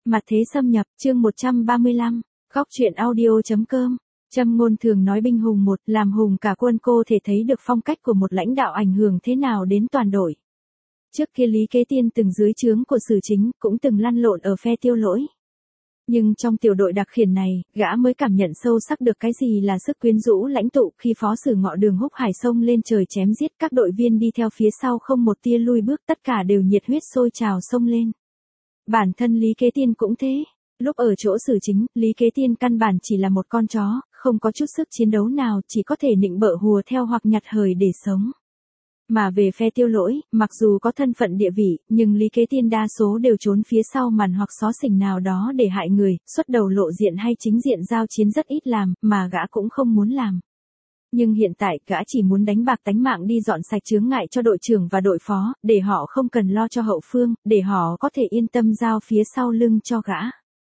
Mặt thế xâm nhập, chương 135, góc truyện audio.com. Châm ngôn thường nói binh hùng một, làm hùng cả quân, cô thể thấy được phong cách của một lãnh đạo ảnh hưởng thế nào đến toàn đội. Trước kia Lý Kế Tiên từng dưới trướng của Sử Chính, cũng từng lăn lộn ở phe Tiêu Lỗi. Nhưng trong tiểu đội đặc khiển này, gã mới cảm nhận sâu sắc được cái gì là sức quyến rũ lãnh tụ. Khi Phó Sử Ngọ Đường Húc Hải xông lên trời chém giết, các đội viên đi theo phía sau không một tia lui bước, tất cả đều nhiệt huyết sôi trào xông lên. Bản thân Lý Kế Tiên cũng thế. Lúc ở chỗ Sử Chính, Lý Kế Tiên căn bản chỉ là một con chó, không có chút sức chiến đấu nào, chỉ có thể nịnh bợ hùa theo hoặc nhặt hời để sống. Mà về phe Tiêu Lỗi, mặc dù có thân phận địa vị, nhưng Lý Kế Tiên đa số đều trốn phía sau màn hoặc xó xỉnh nào đó để hại người, xuất đầu lộ diện hay chính diện giao chiến rất ít làm, mà gã cũng không muốn làm. Nhưng hiện tại, gã chỉ muốn đánh bạc tánh mạng đi dọn sạch chướng ngại cho đội trưởng và đội phó, để họ không cần lo cho hậu phương, để họ có thể yên tâm giao phía sau lưng cho gã.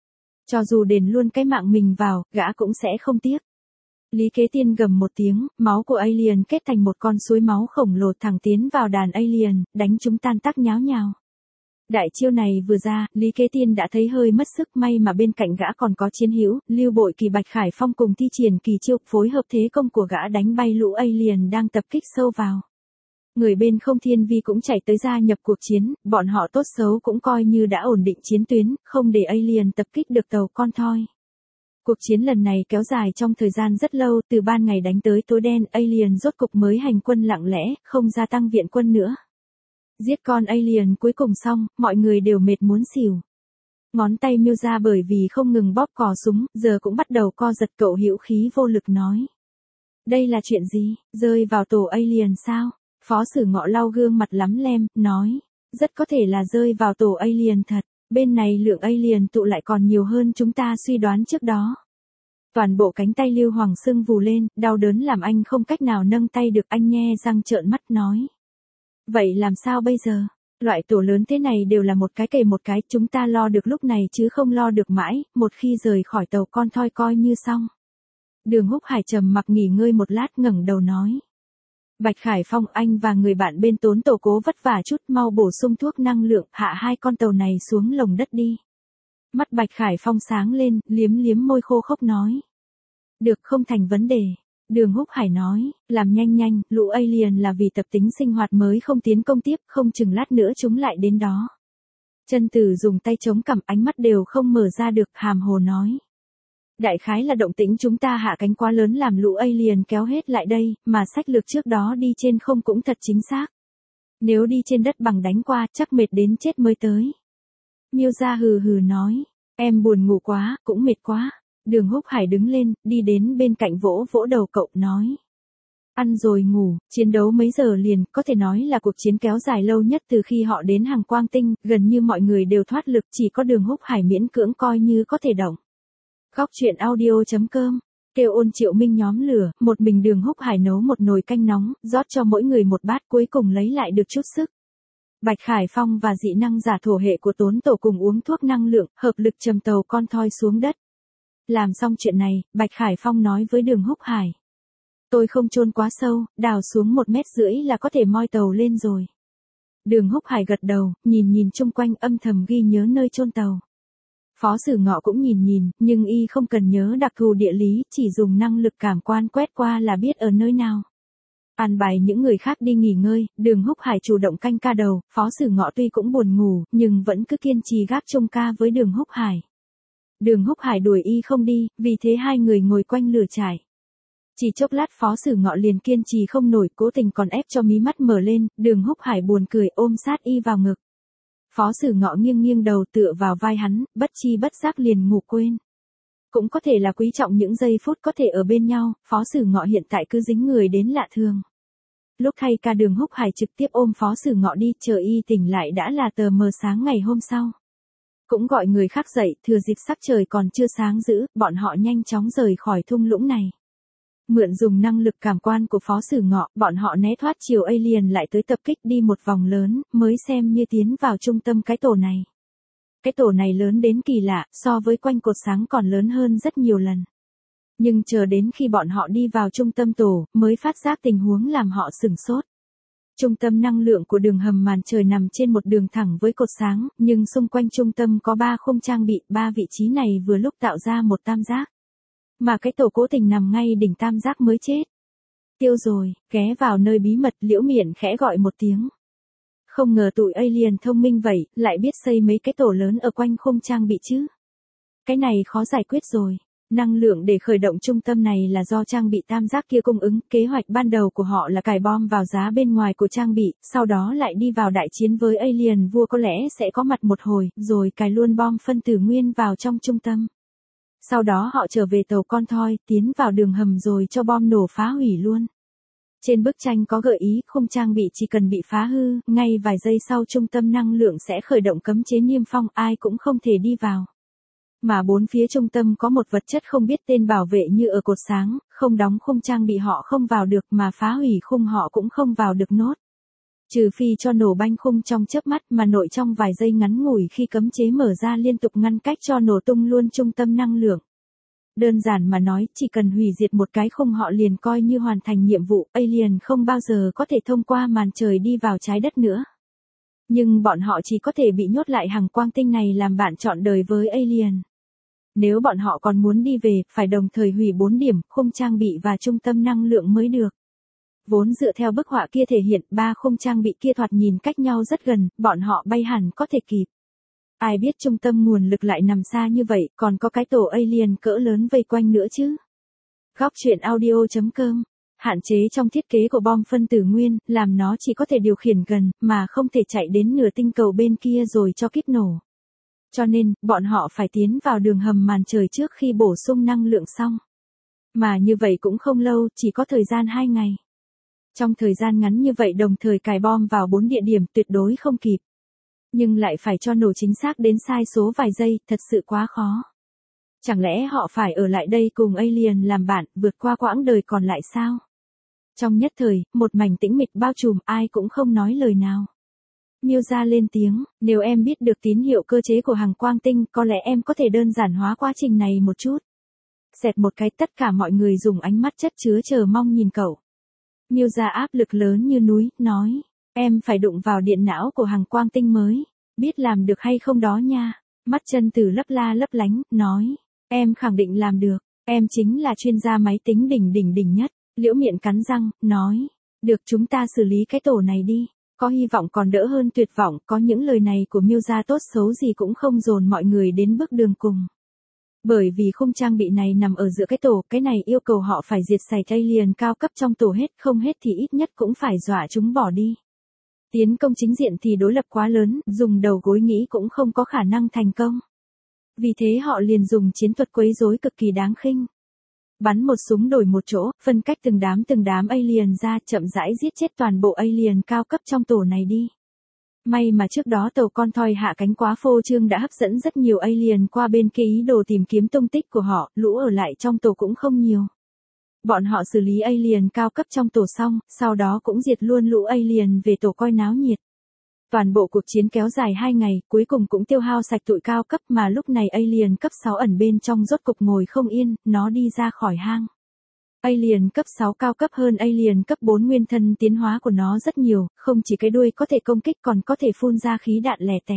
Cho dù đền luôn cái mạng mình vào, gã cũng sẽ không tiếc. Lý Kế Tiên gầm một tiếng, máu của alien kết thành một con suối máu khổng lồ thẳng tiến vào đàn alien, đánh chúng tan tác nháo nhào. Đại chiêu này vừa ra, Lý Kế Tiên đã thấy hơi mất sức, may mà bên cạnh gã còn có chiến hữu, Lưu Bội Kỳ, Bạch Khải Phong cùng thi triển kỳ chiêu, phối hợp thế công của gã đánh bay lũ alien đang tập kích sâu vào. Người bên Không Thiên Vi cũng chạy tới gia nhập cuộc chiến, bọn họ tốt xấu cũng coi như đã ổn định chiến tuyến, không để alien tập kích được tàu con thoi. Cuộc chiến lần này kéo dài trong thời gian rất lâu, từ ban ngày đánh tới tối đen, alien rốt cục mới hành quân lặng lẽ, không gia tăng viện quân nữa. Giết con alien cuối cùng xong, mọi người đều mệt muốn xỉu. Ngón tay Miêu ra bởi vì không ngừng bóp cò súng, giờ cũng bắt đầu co giật. Cậu hữu khí vô lực nói. Đây là chuyện gì, rơi vào tổ alien sao? Phó Sử Ngọ lau gương mặt lắm lem, nói. Rất có thể là rơi vào tổ alien thật. Bên này lượng alien tụ lại còn nhiều hơn chúng ta suy đoán trước đó. Toàn bộ cánh tay Lưu Hoàng sưng vù lên, đau đớn làm anh không cách nào nâng tay được. Anh nhe răng trợn mắt nói. Vậy làm sao bây giờ? Loại tổ lớn thế này đều là một cái kề một cái, chúng ta lo được lúc này chứ không lo được mãi, một khi rời khỏi tàu con thoi coi như xong. Đường Húc Hải trầm mặc nghỉ ngơi một lát, ngẩng đầu nói. Bạch Khải Phong, anh và người bạn bên Tốn tổ cố vất vả chút, mau bổ sung thuốc năng lượng, hạ hai con tàu này xuống lồng đất đi. Mắt Bạch Khải Phong sáng lên, liếm liếm môi khô khốc nói. Được, không thành vấn đề. Đường Húc Hải nói, làm nhanh nhanh, lũ alien là vì tập tính sinh hoạt mới không tiến công tiếp, không chừng lát nữa chúng lại đến đó. Chân Tử dùng tay chống cằm, ánh mắt đều không mở ra được, hàm hồ nói. Đại khái là động tĩnh chúng ta hạ cánh quá lớn làm lũ alien kéo hết lại đây, mà sách lược trước đó đi trên không cũng thật chính xác. Nếu đi trên đất bằng đánh qua, chắc mệt đến chết mới tới. Miêu Gia hừ hừ nói, em buồn ngủ quá, cũng mệt quá. Đường Húc Hải đứng lên, đi đến bên cạnh vỗ vỗ đầu cậu, nói. Ăn rồi ngủ, chiến đấu mấy giờ liền, có thể nói là cuộc chiến kéo dài lâu nhất từ khi họ đến hàng Quang Tinh, gần như mọi người đều thoát lực, chỉ có Đường Húc Hải miễn cưỡng coi như có thể động. Góc truyện audio.com, kêu Ôn Triệu Minh nhóm lửa, một mình Đường Húc Hải nấu một nồi canh nóng, rót cho mỗi người một bát, cuối cùng lấy lại được chút sức. Bạch Khải Phong và dị năng giả thổ hệ của Tốn tổ cùng uống thuốc năng lượng, hợp lực trầm tàu con thoi xuống đất. Làm xong chuyện này, Bạch Khải Phong nói với Đường Húc Hải. Tôi không chôn quá sâu, đào xuống 1,5 mét là có thể moi tàu lên rồi. Đường Húc Hải gật đầu, nhìn chung quanh, âm thầm ghi nhớ nơi chôn tàu. Phó Sử Ngọ cũng nhìn, nhưng y không cần nhớ đặc thù địa lý, chỉ dùng năng lực cảm quan quét qua là biết ở nơi nào. An bài những người khác đi nghỉ ngơi, Đường Húc Hải chủ động canh ca đầu, Phó Sử Ngọ tuy cũng buồn ngủ, nhưng vẫn cứ kiên trì gác chung ca với Đường Húc Hải. Đường Húc Hải đuổi y không đi, vì thế hai người ngồi quanh lửa trại. Chỉ chốc lát Phó Sử Ngọ liền kiên trì không nổi, cố tình còn ép cho mí mắt mở lên, Đường Húc Hải buồn cười ôm sát y vào ngực. Phó Sử Ngọ nghiêng đầu tựa vào vai hắn, bất chi bất giác liền ngủ quên. Cũng có thể là quý trọng những giây phút có thể ở bên nhau, Phó Sử Ngọ hiện tại cứ dính người đến lạ thường. Lúc thay ca Đường Húc Hải trực tiếp ôm Phó Sử Ngọ đi, chờ y tỉnh lại đã là tờ mờ sáng ngày hôm sau. Cũng gọi người khác dậy, thừa dịp sắc trời còn chưa sáng dữ, bọn họ nhanh chóng rời khỏi thung lũng này. Mượn dùng năng lực cảm quan của Phó Sử Ngọ, bọn họ né thoát chiều alien lại tới tập kích, đi một vòng lớn, mới xem như tiến vào trung tâm cái tổ này. Cái tổ này lớn đến kỳ lạ, so với quanh cột sáng còn lớn hơn rất nhiều lần. Nhưng chờ đến khi bọn họ đi vào trung tâm tổ, mới phát giác tình huống làm họ sửng sốt. Trung tâm năng lượng của đường hầm màn trời nằm trên một đường thẳng với cột sáng, nhưng xung quanh trung tâm có 3 khung trang bị, 3 vị trí này vừa lúc tạo ra một tam giác. Mà cái tổ cố tình nằm ngay đỉnh tam giác mới chết. Tiêu rồi, ghé vào nơi bí mật, Liễu Miện khẽ gọi một tiếng. Không ngờ tụi alien thông minh vậy, lại biết xây mấy cái tổ lớn ở quanh khung trang bị chứ. Cái này khó giải quyết rồi. Năng lượng để khởi động trung tâm này là do trang bị tam giác kia cung ứng, kế hoạch ban đầu của họ là cài bom vào giá bên ngoài của trang bị, sau đó lại đi vào đại chiến với alien vua có lẽ sẽ có mặt một hồi, rồi cài luôn bom phân tử nguyên vào trong trung tâm. Sau đó họ trở về tàu con thoi, tiến vào đường hầm rồi cho bom nổ phá hủy luôn. Trên bức tranh có gợi ý khung trang bị chỉ cần bị phá hư, ngay vài giây sau trung tâm năng lượng sẽ khởi động cấm chế niêm phong, ai cũng không thể đi vào. Mà bốn phía trung tâm có một vật chất không biết tên bảo vệ như ở cột sáng, không đóng khung trang bị họ không vào được mà phá hủy khung họ cũng không vào được nốt. Trừ phi cho nổ banh khung trong chớp mắt mà nội trong vài giây ngắn ngủi khi cấm chế mở ra liên tục ngăn cách cho nổ tung luôn trung tâm năng lượng. Đơn giản mà nói, chỉ cần hủy diệt một cái khung họ liền coi như hoàn thành nhiệm vụ, alien không bao giờ có thể thông qua màn trời đi vào trái đất nữa. Nhưng bọn họ chỉ có thể bị nhốt lại hàng quang tinh này làm bạn trọn đời với alien. Nếu bọn họ còn muốn đi về, phải đồng thời hủy 4 điểm, khung trang bị và trung tâm năng lượng mới được. Vốn dựa theo bức họa kia thể hiện, 3 khung trang bị kia thoạt nhìn cách nhau rất gần, bọn họ bay hẳn có thể kịp. Ai biết trung tâm nguồn lực lại nằm xa như vậy, còn có cái tổ alien cỡ lớn vây quanh nữa chứ. Góc truyện audio.com. Hạn chế trong thiết kế của bom phân tử nguyên, làm nó chỉ có thể điều khiển gần, mà không thể chạy đến nửa tinh cầu bên kia rồi cho kíp nổ. Cho nên, bọn họ phải tiến vào đường hầm màn trời trước khi bổ sung năng lượng xong. Mà như vậy cũng không lâu, chỉ có thời gian 2 ngày. Trong thời gian ngắn như vậy đồng thời cài bom vào 4 địa điểm tuyệt đối không kịp. Nhưng lại phải cho nổ chính xác đến sai số vài giây, thật sự quá khó. Chẳng lẽ họ phải ở lại đây cùng alien làm bạn, vượt qua quãng đời còn lại sao? Trong nhất thời, một mảnh tĩnh mịch bao trùm, ai cũng không nói lời nào. Miêu Gia lên tiếng, nếu em biết được tín hiệu cơ chế của hàng quang tinh, có lẽ em có thể đơn giản hóa quá trình này một chút. Xẹt một cái, tất cả mọi người dùng ánh mắt chất chứa chờ mong nhìn cậu. Miêu Gia áp lực lớn như núi, nói, em phải đụng vào điện não của hàng quang tinh mới, biết làm được hay không đó nha. Mắt Chân Tử lấp la lấp lánh, nói, em khẳng định làm được, em chính là chuyên gia máy tính đỉnh nhất. Liễu Miện cắn răng, nói, được, chúng ta xử lý cái tổ này đi. Có hy vọng còn đỡ hơn tuyệt vọng, có những lời này của Miêu Gia tốt xấu gì cũng không dồn mọi người đến bước đường cùng. Bởi vì khung trang bị này nằm ở giữa cái tổ, cái này yêu cầu họ phải diệt sạch alien cao cấp trong tổ hết, không hết thì ít nhất cũng phải dọa chúng bỏ đi. Tiến công chính diện thì đối lập quá lớn, dùng đầu gối nghĩ cũng không có khả năng thành công. Vì thế họ liền dùng chiến thuật quấy rối cực kỳ đáng khinh. Bắn một súng đổi một chỗ, phân cách từng đám alien ra, chậm rãi giết chết toàn bộ alien cao cấp trong tổ này đi. May mà trước đó tàu con thoi hạ cánh quá phô trương đã hấp dẫn rất nhiều alien qua bên kia ý đồ tìm kiếm tung tích của họ, lũ ở lại trong tổ cũng không nhiều. Bọn họ xử lý alien cao cấp trong tổ xong, sau đó cũng diệt luôn lũ alien về tổ coi náo nhiệt. Toàn bộ cuộc chiến kéo dài 2 ngày, cuối cùng cũng tiêu hao sạch tụi cao cấp mà lúc này alien cấp 6 ẩn bên trong rốt cục ngồi không yên, nó đi ra khỏi hang. Alien cấp 6 cao cấp hơn alien cấp 4 nguyên thân tiến hóa của nó rất nhiều, không chỉ cái đuôi có thể công kích còn có thể phun ra khí đạn lẻ tẻ.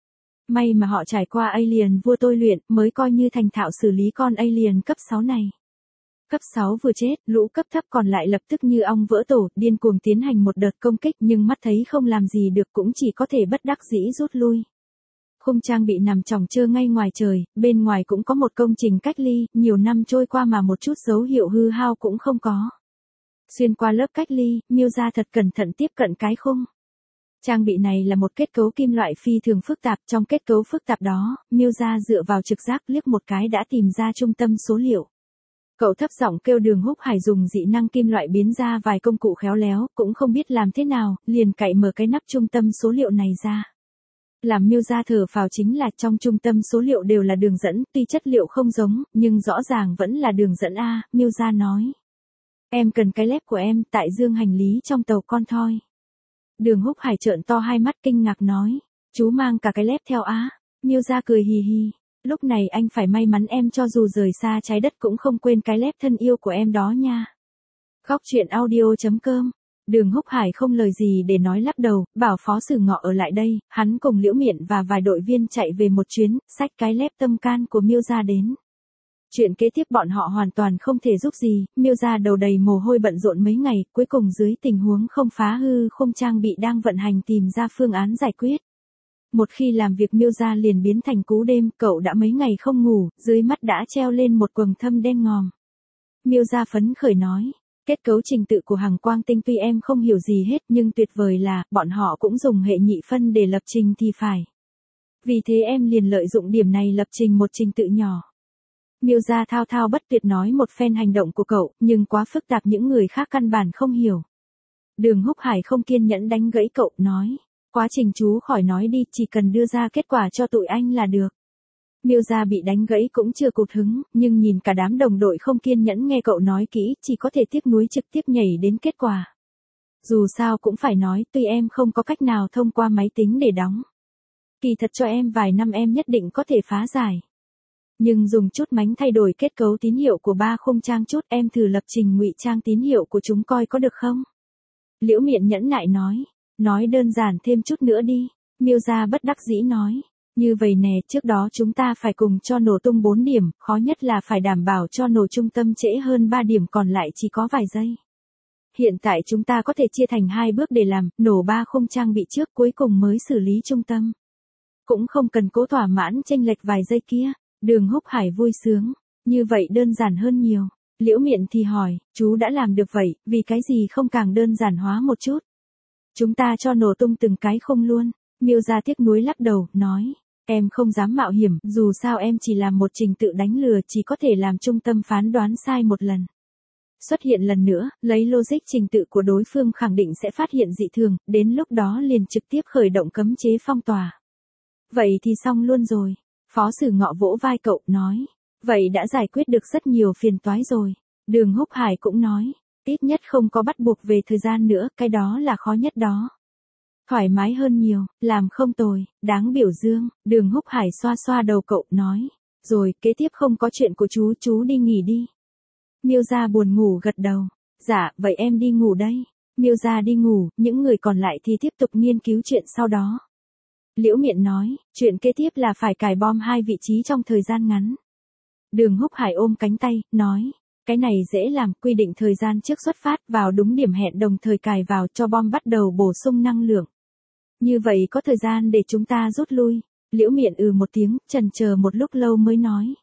May mà họ trải qua alien vua tôi luyện mới coi như thành thạo xử lý con alien cấp 6 này. Cấp 6 vừa chết, lũ cấp thấp còn lại lập tức như ong vỡ tổ, điên cuồng tiến hành một đợt công kích nhưng mắt thấy không làm gì được cũng chỉ có thể bất đắc dĩ rút lui. Khung trang bị nằm chòng chơ ngay ngoài trời, bên ngoài cũng có một công trình cách ly, nhiều năm trôi qua mà một chút dấu hiệu hư hao cũng không có. Xuyên qua lớp cách ly, Miêu Gia thật cẩn thận tiếp cận cái khung. Trang bị này là một kết cấu kim loại phi thường phức tạp, trong kết cấu phức tạp đó, Miêu Gia dựa vào trực giác liếc một cái đã tìm ra trung tâm số liệu. Cậu thấp giọng kêu Đường Húc Hải dùng dị năng kim loại biến ra vài công cụ khéo léo, cũng không biết làm thế nào, liền cạy mở cái nắp trung tâm số liệu này ra. Làm Miêu Gia thở phào chính là trong trung tâm số liệu đều là đường dẫn, tuy chất liệu không giống, nhưng rõ ràng vẫn là đường dẫn A, Miêu Gia nói. Em cần cái lép của em, tại dương hành lý trong tàu con thoi. Đường Húc Hải trợn to hai mắt kinh ngạc nói, chú mang cả cái lép theo á. Miêu Gia cười hì hì. Lúc này anh phải may mắn em cho dù rời xa trái đất cũng không quên cái lép thân yêu của em đó nha. Góc truyện audio.com Đường Húc Hải không lời gì để nói lắc đầu, bảo Phó Sử Ngọ ở lại đây, hắn cùng Liễu Miện và vài đội viên chạy về một chuyến, xách cái lép tâm can của Miêu gia đến. Chuyện kế tiếp bọn họ hoàn toàn không thể giúp gì, Miêu gia đầu đầy mồ hôi bận rộn mấy ngày, cuối cùng dưới tình huống không phá hư không trang bị đang vận hành tìm ra phương án giải quyết. Một khi làm việc Miêu gia liền biến thành cú đêm, cậu đã mấy ngày không ngủ, dưới mắt đã treo lên một quầng thâm đen ngòm. Miêu gia phấn khởi nói, kết cấu trình tự của Hằng Quang Tinh tuy em không hiểu gì hết nhưng tuyệt vời là, bọn họ cũng dùng hệ nhị phân để lập trình thì phải. Vì thế em liền lợi dụng điểm này lập trình một trình tự nhỏ. Miêu gia thao thao bất tuyệt nói một phen hành động của cậu, nhưng quá phức tạp những người khác căn bản không hiểu. Đường Húc Hải không kiên nhẫn đánh gãy cậu, nói, quá trình chú khỏi nói đi, chỉ cần đưa ra kết quả cho tụi anh là được. Miêu gia bị đánh gãy cũng chưa cụt hứng, nhưng nhìn cả đám đồng đội không kiên nhẫn nghe cậu nói kỹ, chỉ có thể tiếc nuối trực tiếp nhảy đến kết quả. Dù sao cũng phải nói, tuy em không có cách nào thông qua máy tính để đóng. Kỳ thật cho em vài năm em nhất định có thể phá giải. Nhưng dùng chút mánh thay đổi kết cấu tín hiệu của 3 khung trang chút, em thử lập trình ngụy trang tín hiệu của chúng coi có được không? Liễu Miện nhẫn nại nói đơn giản thêm chút nữa đi. Miêu gia bất đắc dĩ nói, như vậy nè, trước đó chúng ta phải cùng cho nổ tung 4 điểm, khó nhất là phải đảm bảo cho nổ trung tâm trễ hơn 3 điểm còn lại chỉ có vài giây. Hiện tại chúng ta có thể chia thành 2 bước để làm, nổ 3 khung trang bị trước cuối cùng mới xử lý trung tâm. Cũng không cần cố thỏa mãn chênh lệch vài giây kia. Đường Húc Hải vui sướng, như vậy đơn giản hơn nhiều. Liễu Miện thì hỏi, chú đã làm được vậy, vì cái gì không càng đơn giản hóa một chút? Chúng ta cho nổ tung từng cái khung luôn. Miêu gia tiếc nuối lắc đầu, nói, em không dám mạo hiểm, dù sao em chỉ làm một trình tự đánh lừa, chỉ có thể làm trung tâm phán đoán sai một lần. Xuất hiện lần nữa, lấy logic trình tự của đối phương khẳng định sẽ phát hiện dị thường, đến lúc đó liền trực tiếp khởi động cấm chế phong tỏa. Vậy thì xong luôn rồi. Phó Sử Ngọ vỗ vai cậu, nói, vậy đã giải quyết được rất nhiều phiền toái rồi. Đường Húc Hải cũng nói, ít nhất không có bắt buộc về thời gian nữa, cái đó là khó nhất đó. Thoải mái hơn nhiều, làm không tồi, đáng biểu dương. Đường Húc Hải xoa xoa đầu cậu, nói, rồi, kế tiếp không có chuyện của chú đi nghỉ đi. Miêu gia buồn ngủ gật đầu, dạ, vậy em đi ngủ đây. Miêu gia đi ngủ, những người còn lại thì tiếp tục nghiên cứu chuyện sau đó. Liễu Miện nói, chuyện kế tiếp là phải cài bom 2 vị trí trong thời gian ngắn. Đường Húc Hải ôm cánh tay, nói, cái này dễ làm, quy định thời gian trước xuất phát vào đúng điểm hẹn đồng thời cài vào cho bom bắt đầu bổ sung năng lượng. Như vậy có thời gian để chúng ta rút lui. Liễu Miện một tiếng, chần chờ một lúc lâu mới nói.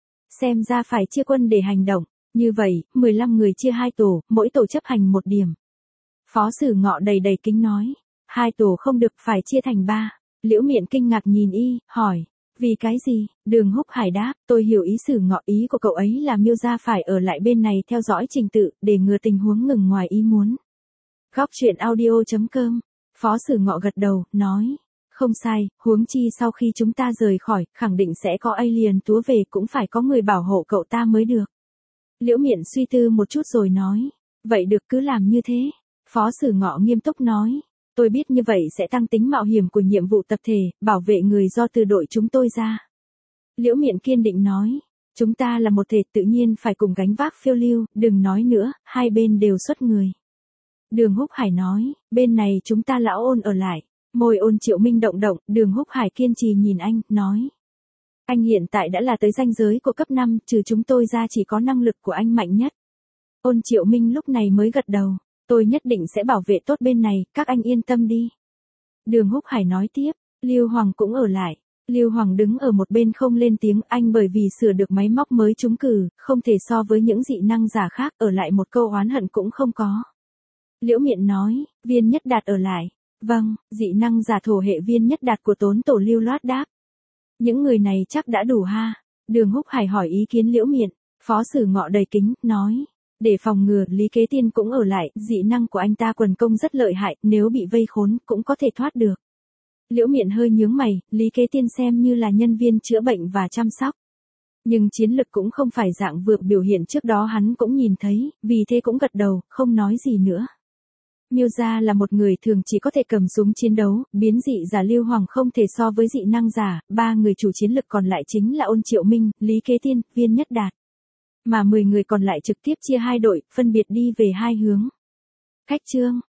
Xem ra phải chia quân để hành động, như vậy, 15 người chia 2 tổ, mỗi tổ chấp hành 1 điểm. Phó Sử Ngọ đầy kính nói, 2 tổ không được phải chia thành 3. Liễu Miện kinh ngạc nhìn hỏi, vì cái gì? Đường Húc Hải đáp, tôi hiểu ý Sử Ngọ, ý của cậu ấy là Miêu gia phải ở lại bên này theo dõi trình tự, để ngừa tình huống ngừng ngoài ý muốn. Góc truyện audio.com. Phó Sử Ngọ gật đầu, nói, không sai, huống chi sau khi chúng ta rời khỏi, khẳng định sẽ có alien túa về, cũng phải có người bảo hộ cậu ta mới được. Liễu Miện suy tư một chút rồi nói, vậy được, cứ làm như thế. Phó Sử Ngọ nghiêm túc nói, tôi biết như vậy sẽ tăng tính mạo hiểm của nhiệm vụ tập thể, bảo vệ người do từ đội chúng tôi ra. Liễu Miện kiên định nói, chúng ta là một thể tự nhiên phải cùng gánh vác phiêu lưu, đừng nói nữa, hai bên đều xuất người. Đường Húc Hải nói, bên này chúng ta lão Ôn ở lại. Môi Ôn Triệu Minh động, Đường Húc Hải kiên trì nhìn anh, nói. Anh hiện tại đã là tới ranh giới của cấp 5, trừ chúng tôi ra chỉ có năng lực của anh mạnh nhất. Ôn Triệu Minh lúc này mới gật đầu, tôi nhất định sẽ bảo vệ tốt bên này, các anh yên tâm đi. Đường Húc Hải nói tiếp, Lưu Hoàng cũng ở lại. Lưu Hoàng đứng ở một bên không lên tiếng, anh bởi vì sửa được máy móc mới trúng cử, không thể so với những dị năng giả khác, ở lại một câu oán hận cũng không có. Liễu Miện nói, Viên Nhất Đạt ở lại. Vâng, dị năng giả thổ hệ Viên Nhất Đạt của Tốn Tổ lưu loát đáp. Những người này chắc đã đủ ha. Đường Húc Hải hỏi ý kiến Liễu Miện. Phó Sử Ngọ đầy kính, nói. Để phòng ngừa, Lý Kế Tiên cũng ở lại, dị năng của anh ta quần công rất lợi hại, nếu bị vây khốn, cũng có thể thoát được. Liễu Miện hơi nhướng mày, Lý Kế Tiên xem như là nhân viên chữa bệnh và chăm sóc. Nhưng chiến lực cũng không phải dạng vừa biểu hiện trước đó hắn cũng nhìn thấy, vì thế cũng gật đầu, không nói gì nữa. Miêu gia là một người thường chỉ có thể cầm súng chiến đấu, biến dị giả Lưu Hoàng không thể so với dị năng giả, 3 người chủ chiến lực còn lại chính là Ôn Triệu Minh, Lý Kế Tiên, Viên Nhất Đạt. Mà 10 người còn lại trực tiếp chia 2 đội, phân biệt đi về 2 hướng. Cách chương